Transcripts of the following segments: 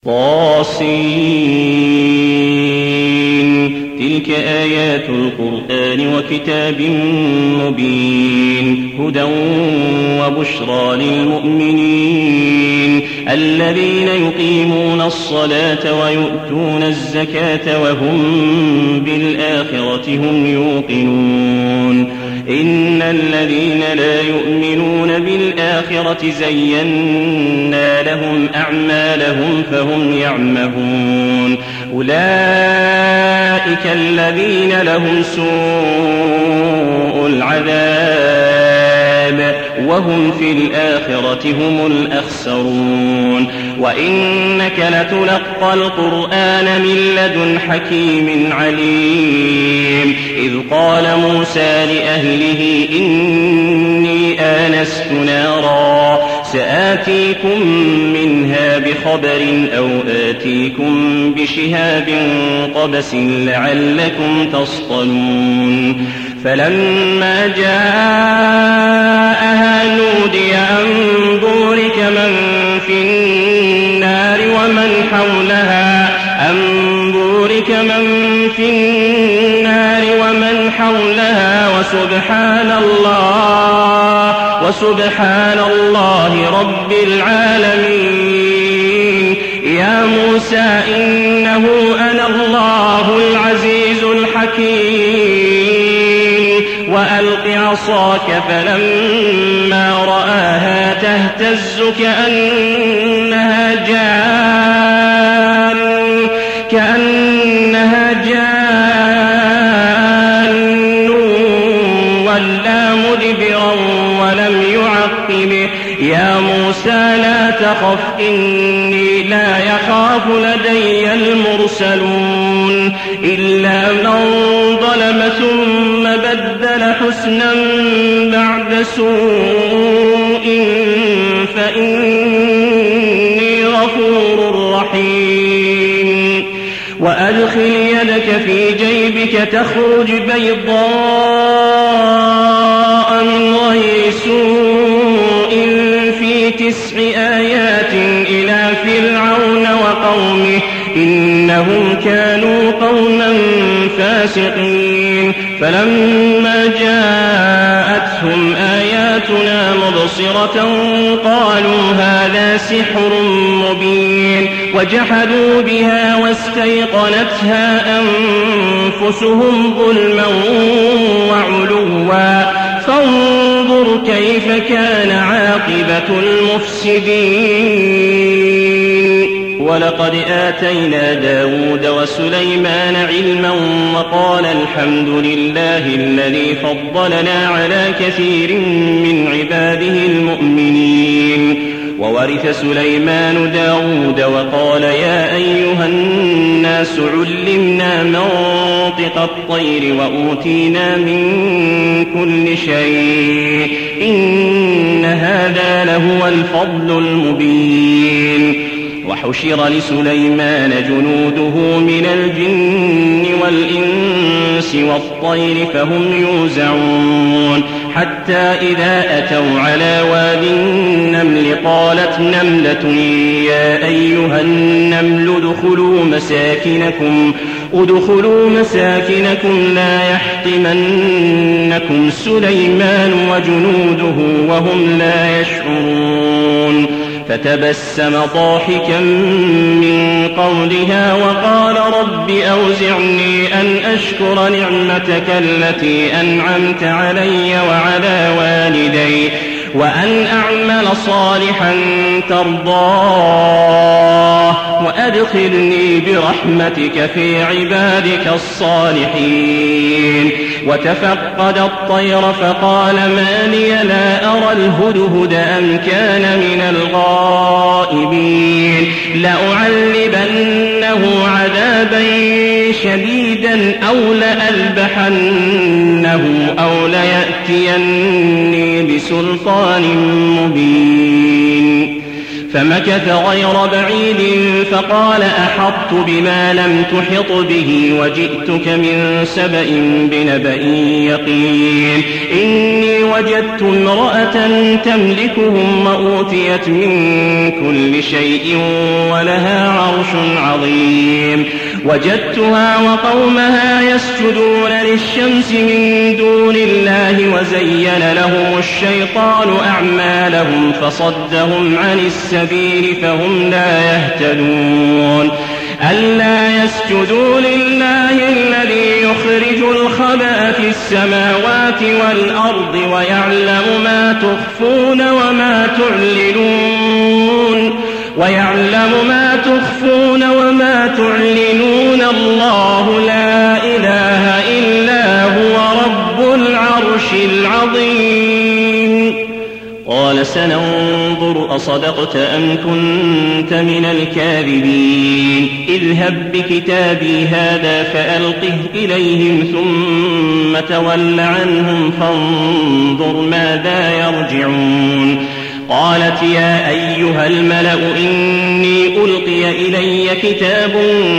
طاسين تلك آيات القرآن وكتاب مبين هدى وبشرى للمؤمنين الذين يقيمون الصلاة ويؤتون الزكاة وهم بالآخرة هم يوقنون إن الذين لا يؤمنون بالآخرة زينا لهم أعمالهم فهم يعمهون أولئك الذين لهم سوء العذاب وهم في الآخرة هم الأخسرون وإنك لتلقى القرآن من لدن حكيم عليم إذ قال موسى لأهله إني آنست نارا سآتيكم منها بخبر أو آتيكم بشهاب قبس لعلكم تصطلون فلما جاءها نودي أن بورك من في النار ومن حولها وسبحان الله رب العالمين يا موسى إنه أنا الله العزيز الحكيم وألق عصاك فلما رآها تهتز كأنها جان ولا مدبرا ولم يعقبه يا موسى لا تخف إني لا يخاف لدي المرسلون إلا من ظلم ثم بدل حسنا بعد سوء فإني غفور رحيم وأدخل يدك في جيبك تخرج بيضاء من غير سوء في 9 آيات إلى فرعون وقومه إنهم كانوا قوما فاسقين فلما جاءتهم آياتنا مبصرة قالوا هذا سحر مبين وجحدوا بها واستيقنتها أنفسهم ظلما وعلوا فانظر كيف كان عاقبة المفسدين ولقد آتينا داود وسليمان علما وقال الحمد لله الذي فضلنا على كثير من عباده المؤمنين وورث سليمان داود وقال يا أيها الناس علمنا منطق الطير وأوتينا من كل شيء إن هذا لهو الفضل المبين وحشر لسليمان جنوده من الجن والإنس والطير فهم يوزعون حتى إذا أتوا على وادي النمل قالت نملة يا أيها النمل ادخلوا مساكنكم لا يحطمنكم سليمان وجنوده وهم لا يشعرون فتبسم ضاحكا من قولها وقال رب أوزعني أن أشكر نعمتك التي أنعمت علي وعلى والدي وأن أعمل صالحا ترضاه وأدخلني برحمتك في عبادك الصالحين وتفقد الطير فقال ما لي لا أرى الهدهد أم كان من الغائبين لأعذبنه عذابا شديدا أو لأذبحنه أو ليأتيني بسلطان مبين فمكث غير بعيد فقال أحطت بما لم تحط به وجئتك من سبأ بنبأ يقين إني وجدت امرأة تملكهم وأوتيت من كل شيء ولها عرش عظيم وجدتها وقومها يسجدون للشمس من دون الله وزين لهم الشيطان أعمالهم فصدهم عن السبيل فهم لا يهتدون ألا يسجدوا لله الذي يخرج الخبأ في السماوات والأرض ويعلم ما تخفون وما تعلنون الله لا إله إلا هو رب العرش العظيم. قال سننظر أصدقت أم كنت من الكاذبين اذهب بكتابي هذا فألقه إليهم ثم تول عنهم فانظر ماذا يرجعون. قالت يا أيها الملأ إني ألقي إلي كتاب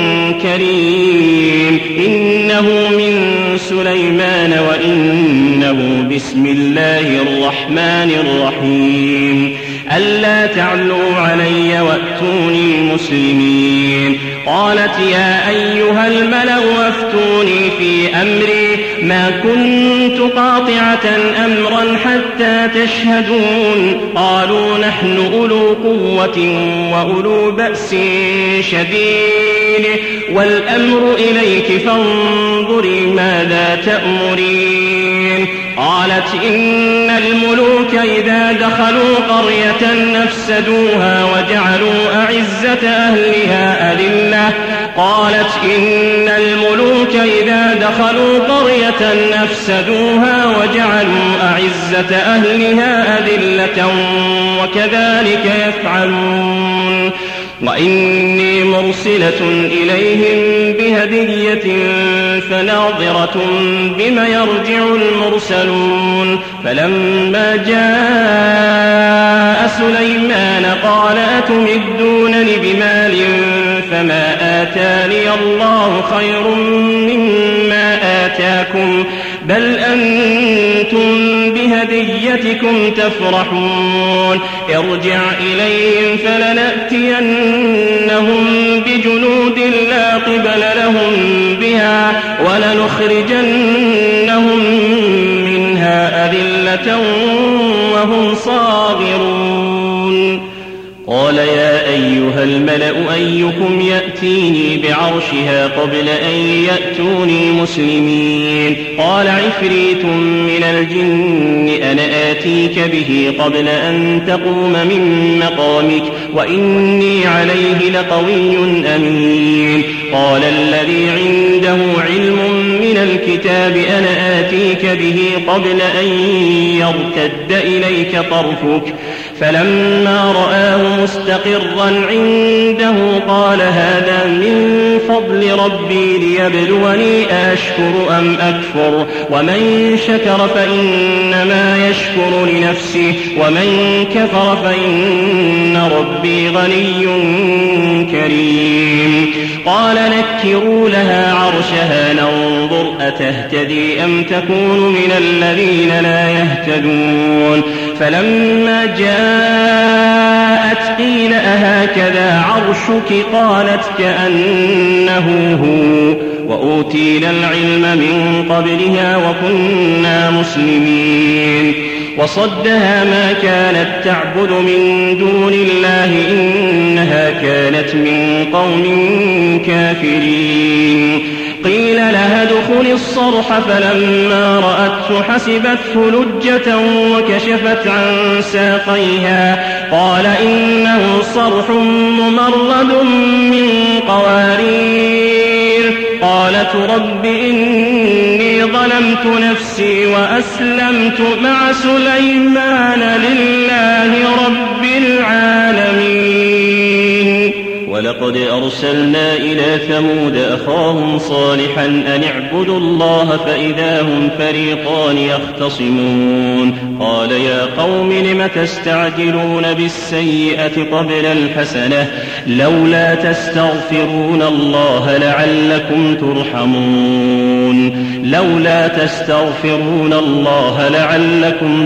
كريم إنه من سليمان وإنه بسم الله الرحمن الرحيم ألا تعلوا علي وأتوني مسلمين. قالت يا أيها الملأ أفتوني في أمري ما كنت قاطعة أمرا حتى تشهدون. قالوا نحن أولو قوة وأولو بأس شديد والأمر إليك فانظري ماذا تأمرين. قالت إن الملوك إذا دخلوا قرية نفسدوها وجعلوا أعزة أهلها أذلة. قالت إن الملوك إذا دخلوا قرية نفسدوها وجعلوا أعزة أهلها أذلة وكذلك يفعلون. وإني مرسلة إليهم بهدية فناظرة بما يرجع المرسلون. فلما جاء سليمان قال أتمدونني بمال فما آتاني الله خير مما آتاكم بل أنتم بهديتكم تفرحون. ارجع إليهم فلنأتينهم بجنود لا قبل لهم بها ولنخرجنهم منها أذلة وهم صاغرون. قال يا أيها الملأ أيكم يأتيني بعرشها قبل أن يأتوني مسلمين. قال عفريت من الجن أنا آتيك به قبل أن تقوم من مقامك وإني عليه لقوي أمين. قال الذي عنده علم من الكتاب أنا آتيك به قبل أن يرتد إليك طرفك فلما رآه مستقرا عنده قال هذا من فضل ربي ليبلوني أشكر أم أكفر ومن شكر فإنما يشكر لنفسه ومن كفر فإن ربي غني كريم. قال نكروا لها عرشها ننظر أتهتدي أم تكون من الذين لا يهتدون. فلما جاءت قيل أهكذا عرشك قالت كأنه هو وأوتينا العلم من قبلها وكنا مسلمين. وصدها ما كانت تعبد من دون الله إنها كانت من قوم كافرين. قيل لها ادخل الصرح فلما رأته حسبته لجة وكشفت عن ساقيها قال إنه صرح ممرد من قوارير. قالت رب إني ظلمت نفسي وأسلمت مع سليمان لله رب العالمين. ولقد أرسلنا إلى ثمود أخاهم صالحا أن اعبدوا الله فإذا هم فريقان يختصمون قال يا قوم لم تستعجلون بالسيئة قبل الحسنة لولا تستغفرون الله لعلكم ترحمون لولا تستغفرون الله لعلكم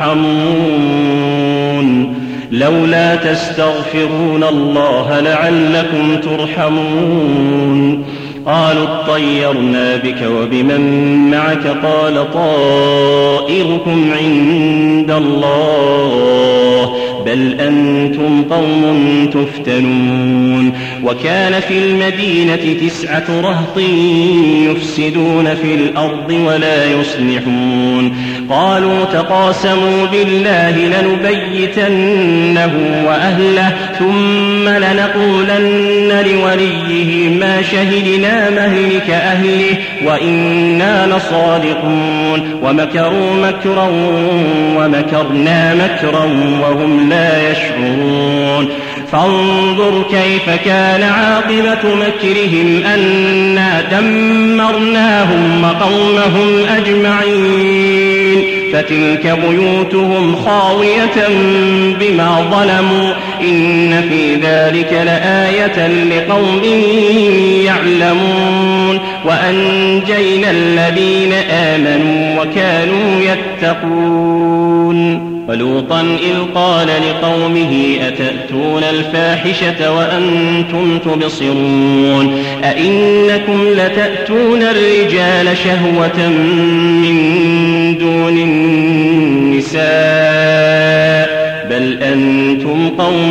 ترحمون لولا تستغفرون الله لعلكم ترحمون قالوا اطيرنا بك وبمن معك قال طائركم عند الله بل أنتم قوم تفتنون وكان في المدينة 9 رهط يفسدون في الأرض ولا يصلحون قالوا تقاسموا بالله لنبيتنه وأهله ثم لنقولن لوليه ما شهدنا مهلك أهله وإنا لصادقون ومكروا مكرا ومكرنا مكرا وهم لا يشعرون فانظر كيف كان عاقبة مكرهم أنا دمرناهم وقومهم أجمعين فتلك بيوتهم خاوية بما ظلموا إن في ذلك لآية لقوم يعلمون وأنجينا الذين آمنوا وكانوا يتقون ولوطا إذ قال لقومه أتأتون الفاحشة وأنتم تبصرون أئنكم لتأتون الرجال شهوة من دون النساء بل أنتم قوم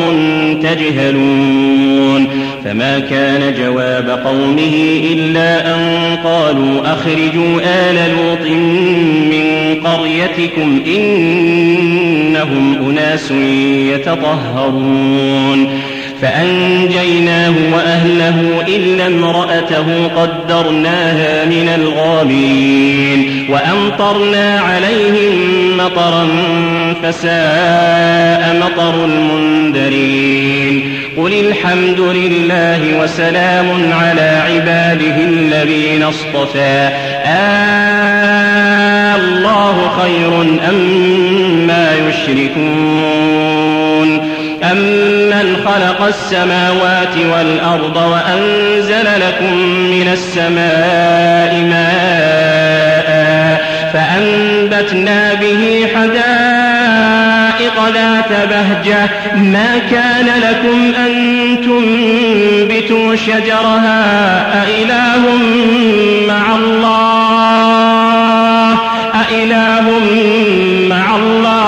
تجهلون فما كان جواب قومه إلا أن قالوا أخرجوا آل لوط من قريتكم إنهم أناس يتطهرون فأنجيناه وأهله إلا امرأته قدرناها من الغابرين وأمطرنا عليهم مطرا فساء مطر المنذرين قل الحمد لله وسلام على عباده الذين اصطفى الله خير أما يشركون أمن خلق السماوات والأرض وأنزل لكم من السماء ماء فأنبتنا به حدائق ذات بهجة ما كان لكم أن تنبتوا شجرها أإله مع الله أإله مع الله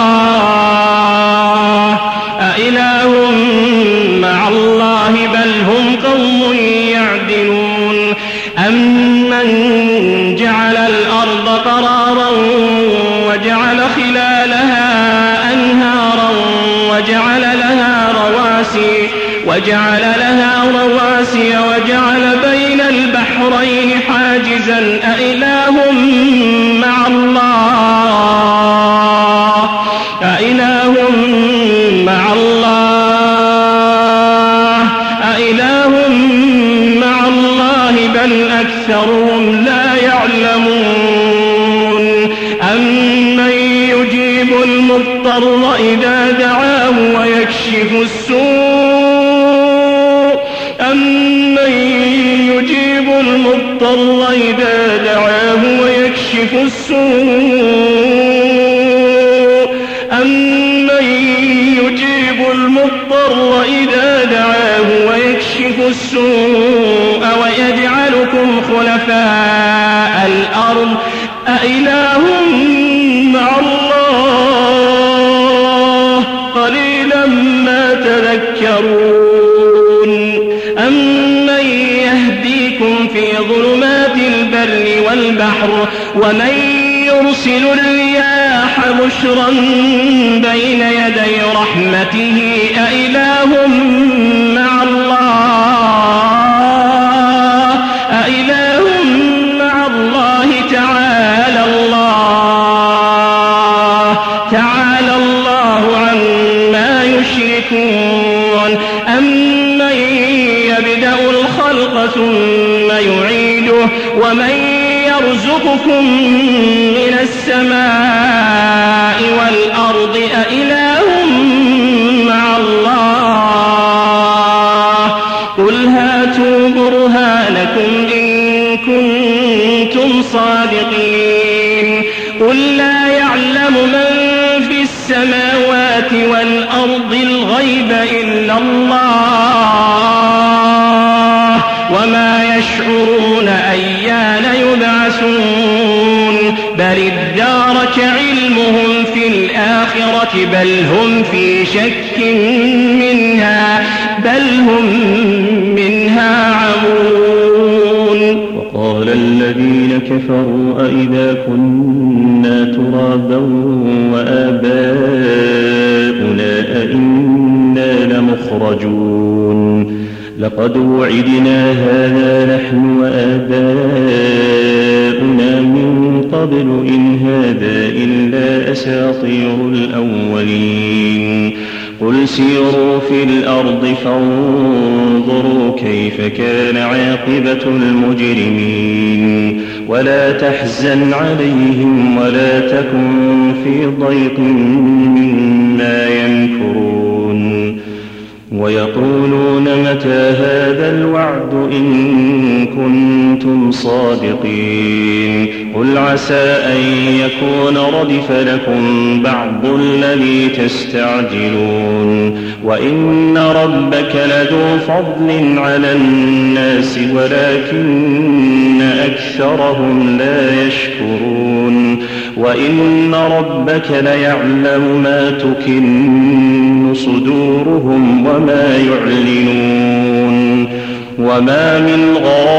أإله مع الله بل هم قوم يعدلون أمن جعل الأرض قرارا وجعل خلالها أنهارا وجعل لها رواسي وجعل بين البحرين حاجزا أإله مع الله أإله مع الله أإله مع الله بل أكثرهم لا يعلمون أمن يجيب المضطر إذا دعاه ويكشف السوء أمن يجيب المضطر إذا دعاه ويكشف السوء أمن يجيب المضطر إذا دعاه ويكشف السوء ويجعلكم خلفاء الأرض أإله مع الله قليلا ما تذكرون أمن يهديكم في ظلمات البر والبحر ومن يرسل الرياح بشرا بين يدي رحمته أإله مع الله أإله مع الله تعالى الله عما يشركون أمن ومن يرزقكم من السماء والأرض أإله مع الله قل هاتوا برهانكم إن كنتم صادقين قل لا يعلم من في السماوات والأرض الغيب إلا الله وما يشعرون أيان يبعثون بل ادارك علمهم في الآخرة بل هم في شك منها عمون. وقال الذين كفروا أئذا كنا ترابا وآباؤنا أئنا لمخرجون لقد وعدنا هذا نحن وآباؤنا من قبل إن هذا إلا أساطير الأولين قل سيروا في الأرض فانظروا كيف كان عاقبة المجرمين ولا تحزن عليهم ولا تكن في ضيق مما يمكرون ويقولون متى هذا الوعد إن كنتم صادقين قل عسى أن يكون ردف لكم بعض الذي تستعجلون وإن ربك لذو فضل على الناس ولكن أكثرهم لا يشكرون وإن ربك ليعلم ما تكن صدورهم وما يعلنون وما من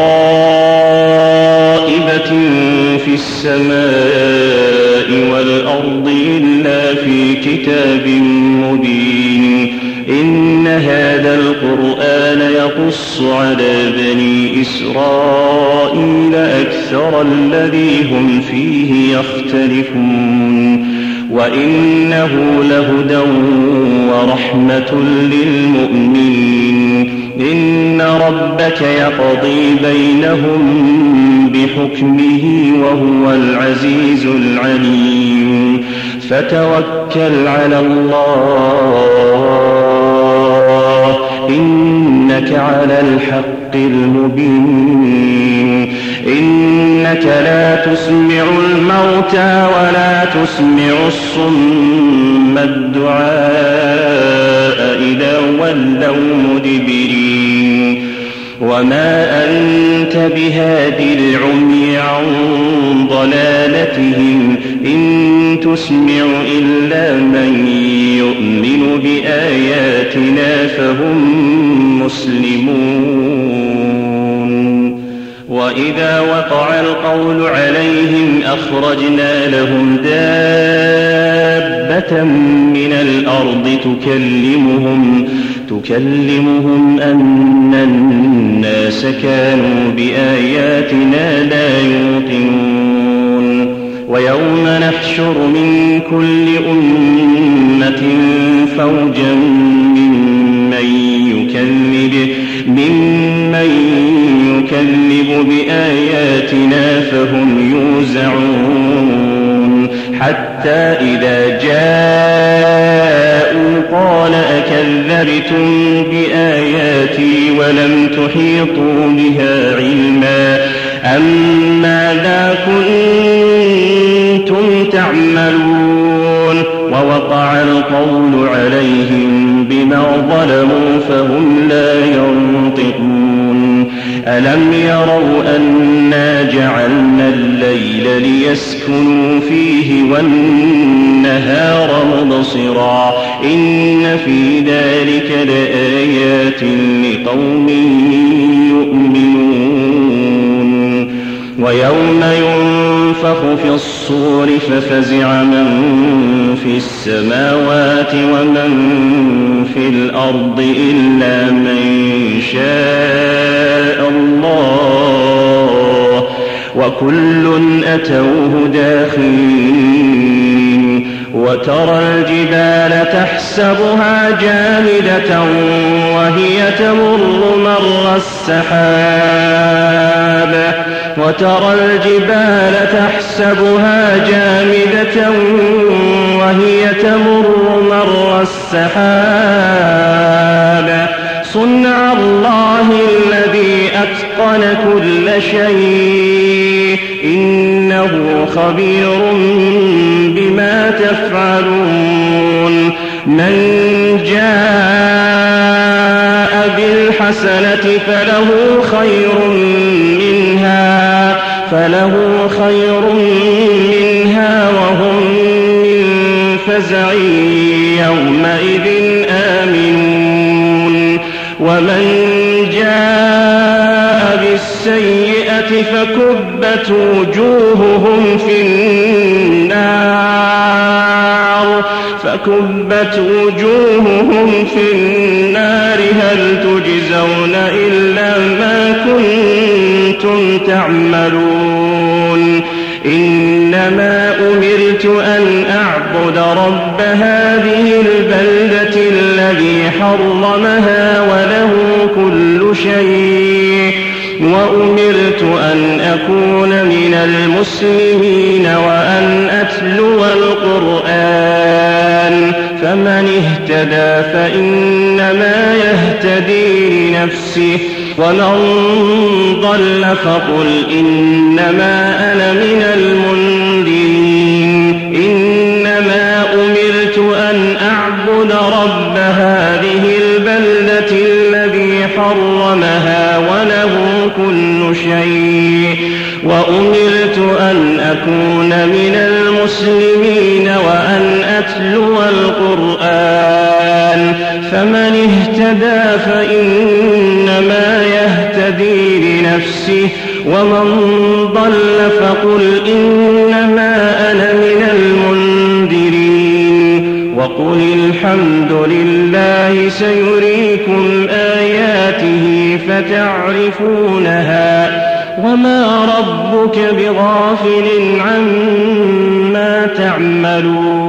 غائبة في السماء والأرض إلا في كتاب مبين إن هذا القرآن يقص على بني إسرائيل أكثر الذي هم فيه يختلفون وإنه لهدى ورحمة للمؤمنين إن ربك يقضي بينهم بحكمه وهو العزيز العليم فتوكل على الله إنك على الحق المبين إنك لا تسمع الموتى ولا تسمع الصم الدعاء إذا ولوا مدبرين وما أنت بهادي العمي عن ضلالتهم إن تسمع إلا من يؤمن بآياتنا فهم مسلمون وإذا وقع القول عليهم أخرجنا لهم دابة من الأرض تكلمهم أن الناس كانوا بآياتنا لا يوقنون ويوم نحشر من كل أمة فوجا ممن يكذب بآياتنا فهم يوزعون حتى إذا جاءوا قال أكذبتم بآياتي ولم تحيطوا بها علما أم ماذا كنتم تعملون ووقع القول عليهم بما ظلموا فهم لا ينطقون ألم يروا أنا جعلنا الليل ليسكنوا فيه والنهار مبصرا إن في ذلك لآيات لقوم يؤمنون ويوم ينفخ في الصور ففزع من في السماوات ومن في الأرض إلا من شاء الله وكل أتوه داخرين وترى الجبال تحسبها جامدة وهي تمر مر السحاب وترى الجبال تحسبها جامدة وهي تمر مر السحاب صنع الله الذي أتقن كل شيء إنه خبير بما تفعلون من جاء بالحسنة فله خير منها وهم من فزع يومئذ آمنون ومن جاء بالسيئة فكبت وجوههم في النار هل تجزون إلا ما كنتم تعملون إنما أمرت أن أعبد رب هذه البلدة الذي حرمها وله كل شيء وأمرت أن أكون من المسلمين وأن أتلو القرآن فمن اهتدى فإنما يهتدي لنفسه ومن ضل فقل إنما أنا من المنذرين إنما أمرت أن أعبد رب هذه البلدة الذي حرمها وله كل شيء وأمرت أن أكون من المسلمين وأن أتلو القرآن فمن اهتدى فإنما يهتدي لنفسه ومن ضل فقل إنما أنا من المنذرين وقل الحمد لله سيريكم آياته فتعرفونها وما ربك بغافل عما تعملون